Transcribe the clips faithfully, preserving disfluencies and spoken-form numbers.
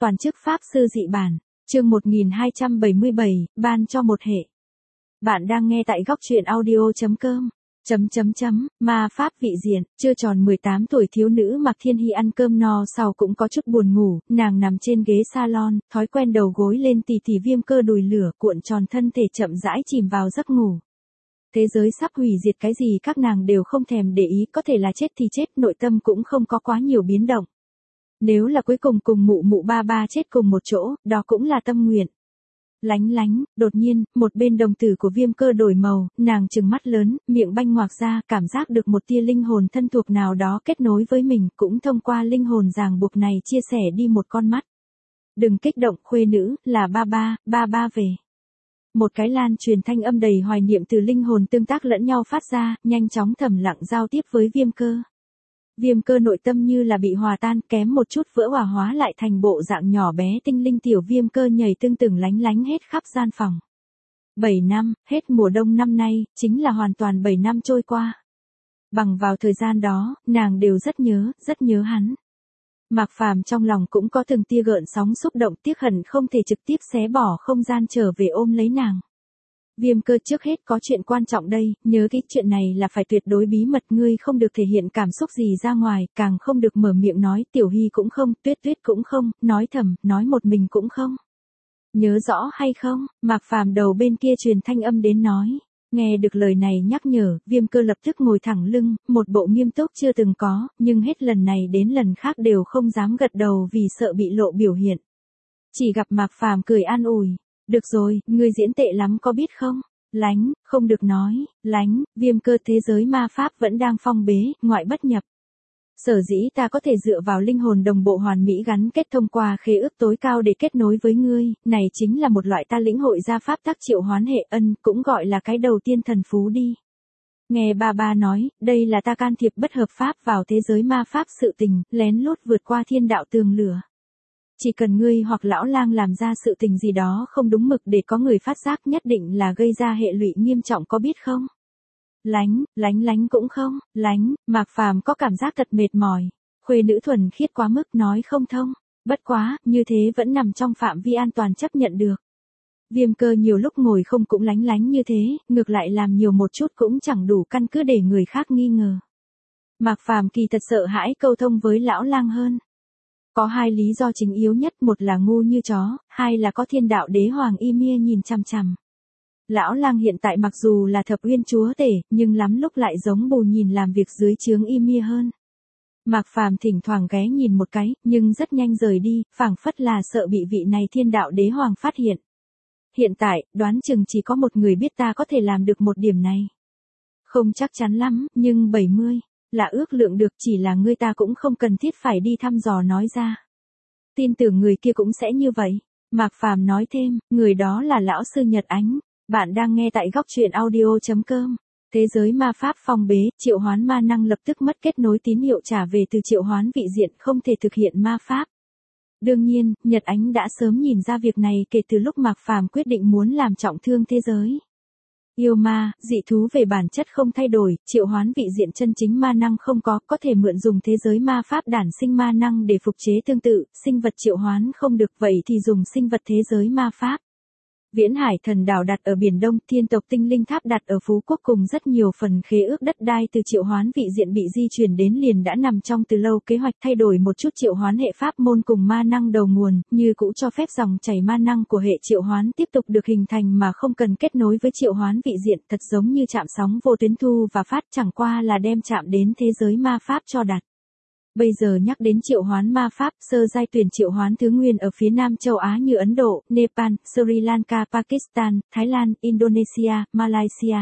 toàn chức pháp sư dị bản, chương một nghìn hai trăm bảy mươi bảy, ban cho một hệ. Bạn đang nghe tại góc truyện audio chấm com. Chấm chấm chấm, ma pháp vị diện, chưa tròn mười tám tuổi thiếu nữ Mạc Thiên Hy ăn cơm no sau cũng có chút buồn ngủ, nàng nằm trên ghế salon, thói quen đầu gối lên tì tì viêm cơ đùi lửa, cuộn tròn thân thể chậm rãi chìm vào giấc ngủ. Thế giới sắp hủy diệt, cái gì các nàng đều không thèm để ý, có thể là chết thì chết, nội tâm cũng không có quá nhiều biến động. Nếu là cuối cùng cùng mụ mụ ba ba chết cùng một chỗ, đó cũng là tâm nguyện. Lánh lánh, đột nhiên, một bên đồng tử của viêm cơ đổi màu, nàng trừng mắt lớn, miệng banh ngoạc ra, cảm giác được một tia linh hồn thân thuộc nào đó kết nối với mình, cũng thông qua linh hồn ràng buộc này chia sẻ đi một con mắt. Đừng kích động, khuê nữ, là ba ba, ba ba về. Một cái lan truyền thanh âm đầy hoài niệm từ linh hồn tương tác lẫn nhau phát ra, nhanh chóng thầm lặng giao tiếp với viêm cơ. Viêm cơ nội tâm như là bị hòa tan, kém một chút vỡ hòa hóa lại thành bộ dạng nhỏ bé tinh linh tiểu viêm cơ nhảy tương từng lánh lánh hết khắp gian phòng. bảy năm, hết mùa đông năm nay, chính là hoàn toàn bảy năm trôi qua. Bằng vào thời gian đó, nàng đều rất nhớ, rất nhớ hắn. Mạc Phàm trong lòng cũng có từng tia gợn sóng xúc động, tiếc hận không thể trực tiếp xé bỏ không gian trở về ôm lấy nàng. Viêm cơ, trước hết có chuyện quan trọng đây, nhớ cái chuyện này là phải tuyệt đối bí mật, ngươi không được thể hiện cảm xúc gì ra ngoài, càng không được mở miệng nói, Tiểu Hy cũng không, Tuyết Tuyết cũng không, nói thầm, nói một mình cũng không. Nhớ rõ hay không? Mạc Phàm đầu bên kia truyền thanh âm đến nói. Nghe được lời này nhắc nhở, viêm cơ lập tức ngồi thẳng lưng, một bộ nghiêm túc chưa từng có, nhưng hết lần này đến lần khác đều không dám gật đầu vì sợ bị lộ biểu hiện. Chỉ gặp Mạc Phàm cười an ủi. Được rồi, ngươi diễn tệ lắm có biết không? Lánh, không được nói, lánh, viêm cơ, thế giới ma pháp vẫn đang phong bế, ngoại bất nhập. Sở dĩ ta có thể dựa vào linh hồn đồng bộ hoàn mỹ gắn kết thông qua khế ước tối cao để kết nối với ngươi, này chính là một loại ta lĩnh hội ra pháp tắc triệu hoán hệ ân, cũng gọi là cái đầu tiên thần phú đi. Nghe ba ba nói, đây là ta can thiệp bất hợp pháp vào thế giới ma pháp sự tình, lén lút vượt qua thiên đạo tường lửa. Chỉ cần ngươi hoặc lão lang làm ra sự tình gì đó không đúng mực để có người phát giác, nhất định là gây ra hệ lụy nghiêm trọng, có biết không? Lánh, lánh lánh cũng không, lánh, Mạc Phàm có cảm giác thật mệt mỏi. Khuê nữ thuần khiết quá mức nói không thông. Bất quá, như thế vẫn nằm trong phạm vi an toàn chấp nhận được. Viêm cơ nhiều lúc ngồi không cũng lánh lánh như thế, ngược lại làm nhiều một chút cũng chẳng đủ căn cứ để người khác nghi ngờ. Mạc Phàm kỳ thật sợ hãi câu thông với lão lang hơn. Có hai lý do chính yếu nhất, một là ngu như chó, hai là có thiên đạo đế hoàng Ymir nhìn chằm chằm. Lão lang hiện tại mặc dù là thập uyên chúa tể, nhưng lắm lúc lại giống bù nhìn làm việc dưới trướng Ymir hơn. Mạc Phàm thỉnh thoảng ghé nhìn một cái, nhưng rất nhanh rời đi, phảng phất là sợ bị vị này thiên đạo đế hoàng phát hiện. Hiện tại, đoán chừng chỉ có một người biết ta có thể làm được một điểm này. Không chắc chắn lắm, nhưng bảy mươi. Là ước lượng được, chỉ là ngươi ta cũng không cần thiết phải đi thăm dò nói ra. Tin tưởng người kia cũng sẽ như vậy. Mạc Phàm nói thêm, người đó là lão sư Nhật Ánh. Bạn đang nghe tại góc truyện audio chấm com. Thế giới ma pháp phong bế, triệu hoán ma năng lập tức mất kết nối, tín hiệu trả về từ triệu hoán vị diện, không thể thực hiện ma pháp. Đương nhiên, Nhật Ánh đã sớm nhìn ra việc này kể từ lúc Mạc Phàm quyết định muốn làm trọng thương thế giới. Yêu ma, dị thú về bản chất không thay đổi, triệu hoán vị diện chân chính ma năng không có, có thể mượn dùng thế giới ma pháp đản sinh ma năng để phục chế tương tự, sinh vật triệu hoán không được, vậy thì dùng sinh vật thế giới ma pháp. Viễn Hải Thần Đảo đặt ở Biển Đông, Thiên Tộc Tinh Linh Tháp đặt ở Phú Quốc cùng rất nhiều phần khế ước đất đai từ triệu hoán vị diện bị di chuyển đến liền đã nằm trong từ lâu kế hoạch, thay đổi một chút triệu hoán hệ pháp môn cùng ma năng đầu nguồn, như cũ cho phép dòng chảy ma năng của hệ triệu hoán tiếp tục được hình thành mà không cần kết nối với triệu hoán vị diện, thật giống như chạm sóng vô tuyến thu và phát, chẳng qua là đem chạm đến thế giới ma pháp cho đặt. Bây giờ nhắc đến triệu hoán ma pháp, sơ giai tuyển triệu hoán thứ nguyên ở phía Nam châu Á như Ấn Độ, Nepal, Sri Lanka, Pakistan, Thái Lan, Indonesia, Malaysia.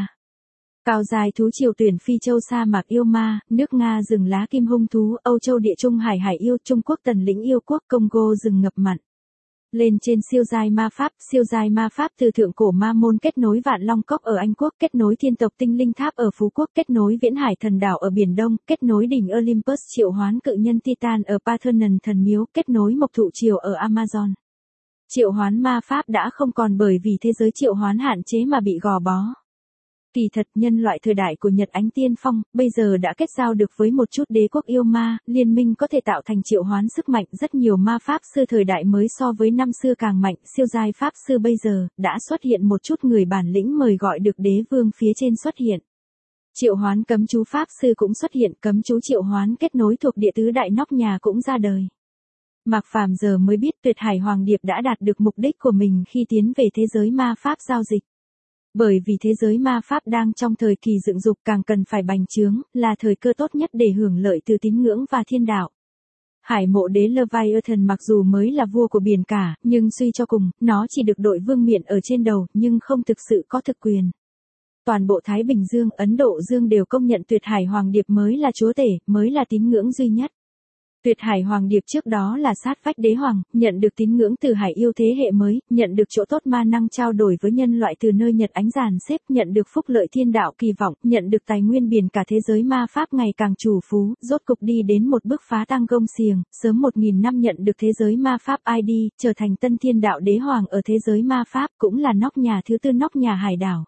Cao giai thú triều tuyển Phi châu sa mạc yêu ma, nước Nga rừng lá kim hung thú, Âu châu địa trung hải hải yêu, Trung Quốc tần lĩnh yêu quốc, Congo rừng ngập mặn. Lên trên siêu giai ma pháp, siêu giai ma pháp từ thượng cổ ma môn kết nối Vạn Long Cốc ở Anh Quốc, kết nối Thiên Tộc Tinh Linh Tháp ở Phú Quốc, kết nối Viễn Hải Thần Đảo ở Biển Đông, kết nối đỉnh Olympus triệu hoán cự nhân Titan ở Parthenon thần miếu, kết nối mộc thụ triều ở Amazon. Triệu hoán ma pháp đã không còn bởi vì thế giới triệu hoán hạn chế mà bị gò bó. Kỳ thật nhân loại thời đại của Nhật Ánh Tiên Phong, bây giờ đã kết giao được với một chút đế quốc yêu ma, liên minh có thể tạo thành triệu hoán sức mạnh rất nhiều ma pháp sư thời đại mới so với năm xưa càng mạnh, siêu giai pháp sư bây giờ, đã xuất hiện một chút người bản lĩnh mời gọi được đế vương phía trên xuất hiện. Triệu hoán cấm chú pháp sư cũng xuất hiện, cấm chú triệu hoán kết nối thuộc địa tứ đại nóc nhà cũng ra đời. Mạc Phàm giờ mới biết Tuyệt Hải Hoàng Điệp đã đạt được mục đích của mình khi tiến về thế giới ma pháp giao dịch. Bởi vì thế giới ma pháp đang trong thời kỳ dựng dục càng cần phải bành trướng, là thời cơ tốt nhất để hưởng lợi từ tín ngưỡng và thiên đạo. Hải mộ đế Leviathan mặc dù mới là vua của biển cả, nhưng suy cho cùng, nó chỉ được đội vương miện ở trên đầu, nhưng không thực sự có thực quyền. Toàn bộ Thái Bình Dương, Ấn Độ Dương đều công nhận Tuyệt Hải Hoàng Điệp mới là chúa tể, mới là tín ngưỡng duy nhất. Tuyệt Hải Hoàng Điệp trước đó là sát vách đế hoàng, nhận được tín ngưỡng từ hải yêu thế hệ mới, nhận được chỗ tốt ma năng trao đổi với nhân loại từ nơi Nhật Ánh dàn xếp, nhận được phúc lợi thiên đạo kỳ vọng, nhận được tài nguyên biển cả thế giới ma pháp ngày càng chủ phú, rốt cục đi đến một bước phá tăng gông xiềng, sớm một nghìn năm nhận được thế giới ma pháp i đê, trở thành tân thiên đạo đế hoàng ở thế giới ma pháp, cũng là nóc nhà thứ tư nóc nhà hải đảo.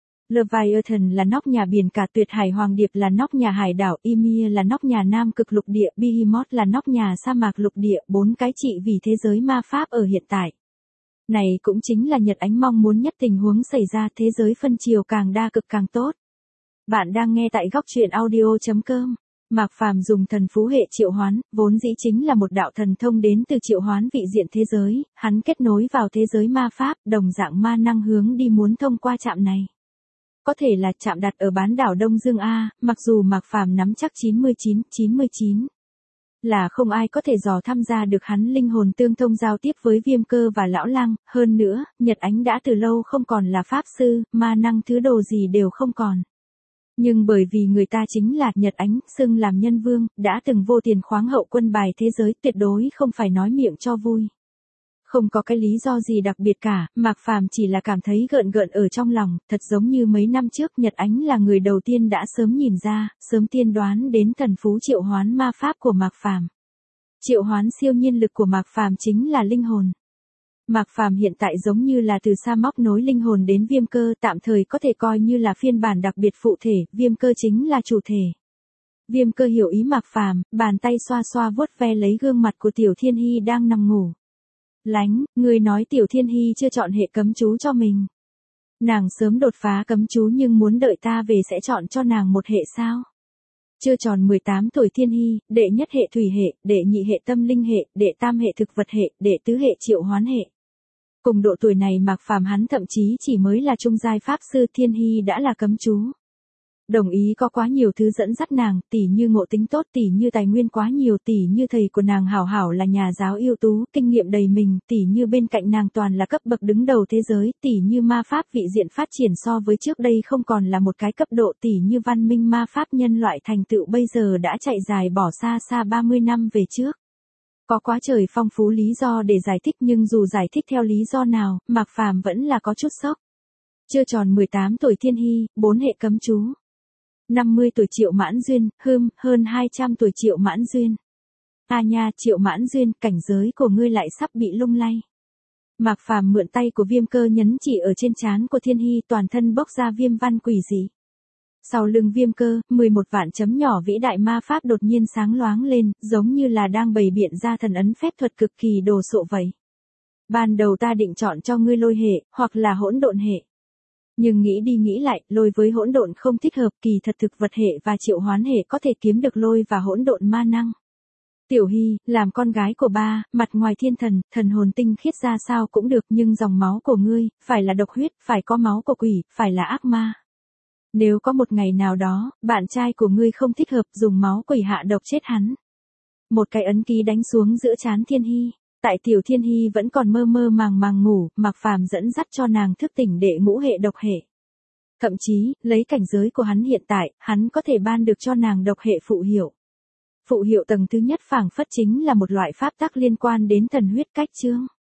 Leviathan là nóc nhà biển cả, Tuyệt Hải Hoàng Điệp là nóc nhà hải đảo, Ymir là nóc nhà nam cực lục địa, Behemoth là nóc nhà sa mạc lục địa, bốn cái trị vì thế giới ma pháp ở hiện tại. Này cũng chính là Nhật Ánh mong muốn nhất tình huống xảy ra, thế giới phân chiều càng đa cực càng tốt. Bạn đang nghe tại góc truyện audio chấm com. Mạc Phàm dùng thần phú hệ triệu hoán, vốn dĩ chính là một đạo thần thông đến từ triệu hoán vị diện thế giới, hắn kết nối vào thế giới ma pháp, đồng dạng ma năng hướng đi muốn thông qua trạm này. Có thể là chạm đặt ở bán đảo Đông Dương A, mặc dù Mạc Phàm nắm chắc chín mươi chín, chín mươi chín. Là không ai có thể dò tham gia được hắn linh hồn tương thông giao tiếp với Viêm Cơ và Lão Lăng, hơn nữa, Nhật Ánh đã từ lâu không còn là pháp sư, ma năng thứ đồ gì đều không còn. Nhưng bởi vì người ta chính là Nhật Ánh, xưng làm nhân vương, đã từng vô tiền khoáng hậu quân bài thế giới, tuyệt đối không phải nói miệng cho vui. Không có cái lý do gì đặc biệt cả, Mạc Phàm chỉ là cảm thấy gợn gợn ở trong lòng, thật giống như mấy năm trước Nhật Ánh là người đầu tiên đã sớm nhìn ra, sớm tiên đoán đến thần phú triệu hoán ma pháp của Mạc Phàm. Triệu hoán siêu nhiên lực của Mạc Phàm chính là linh hồn. Mạc Phàm hiện tại giống như là từ xa móc nối linh hồn đến Viêm Cơ, tạm thời có thể coi như là phiên bản đặc biệt phụ thể, Viêm Cơ chính là chủ thể. Viêm Cơ hiểu ý Mạc Phàm, bàn tay xoa xoa vuốt ve lấy gương mặt của Tiểu Thiên Hy đang nằm ngủ. Lánh, ngươi nói Tiểu Thiên Hy chưa chọn hệ cấm chú cho mình. Nàng sớm đột phá cấm chú nhưng muốn đợi ta về sẽ chọn cho nàng một hệ sao? Chưa tròn mười tám tuổi Thiên Hy, đệ nhất hệ thủy hệ, đệ nhị hệ tâm linh hệ, đệ tam hệ thực vật hệ, đệ tứ hệ triệu hoán hệ. Cùng độ tuổi này Mạc Phàm hắn thậm chí chỉ mới là trung giai pháp sư, Thiên Hy đã là cấm chú. Đồng ý có quá nhiều thứ dẫn dắt nàng, tỉ như ngộ tính tốt, tỉ như tài nguyên quá nhiều, tỉ như thầy của nàng hảo hảo là nhà giáo ưu tú, kinh nghiệm đầy mình, tỉ như bên cạnh nàng toàn là cấp bậc đứng đầu thế giới, tỉ như ma pháp vị diện phát triển so với trước đây không còn là một cái cấp độ, tỉ như văn minh ma pháp nhân loại thành tựu bây giờ đã chạy dài bỏ xa xa ba mươi năm về trước. Có quá trời phong phú lý do để giải thích, nhưng dù giải thích theo lý do nào, Mạc Phàm vẫn là có chút sốc. Chưa tròn mười tám tuổi Thiên Hy, bốn hệ cấm chú. năm mươi tuổi Triệu Mãn Duyên, hưm, hơn hai trăm tuổi Triệu Mãn Duyên. À nha, Triệu Mãn Duyên, cảnh giới của ngươi lại sắp bị lung lay. Mạc Phàm mượn tay của Viêm Cơ nhấn chỉ ở trên trán của Thiên Hy, toàn thân bốc ra viêm văn quỷ dị. Sau lưng Viêm Cơ, mười một vạn chấm nhỏ vĩ đại ma pháp đột nhiên sáng loáng lên, giống như là đang bày biện ra thần ấn phép thuật cực kỳ đồ sộ vậy. Ban đầu ta định chọn cho ngươi lôi hệ, hoặc là hỗn độn hệ. Nhưng nghĩ đi nghĩ lại, lôi với hỗn độn không thích hợp, kỳ thật thực vật hệ và triệu hoán hệ có thể kiếm được lôi và hỗn độn ma năng. Tiểu Hy, làm con gái của ba, mặt ngoài thiên thần, thần hồn tinh khiết ra sao cũng được, nhưng dòng máu của ngươi, phải là độc huyết, phải có máu của quỷ, phải là ác ma. Nếu có một ngày nào đó, bạn trai của ngươi không thích hợp, dùng máu quỷ hạ độc chết hắn. Một cái ấn ký đánh xuống giữa trán Thiên Hy. Tại Tiểu Thiên Hy vẫn còn mơ mơ màng màng ngủ, Mạc Phàm dẫn dắt cho nàng thức tỉnh đệ ngũ hệ độc hệ. Thậm chí, lấy cảnh giới của hắn hiện tại, hắn có thể ban được cho nàng độc hệ phụ hiệu. Phụ hiệu tầng thứ nhất phảng phất chính là một loại pháp tắc liên quan đến thần huyết cách chương.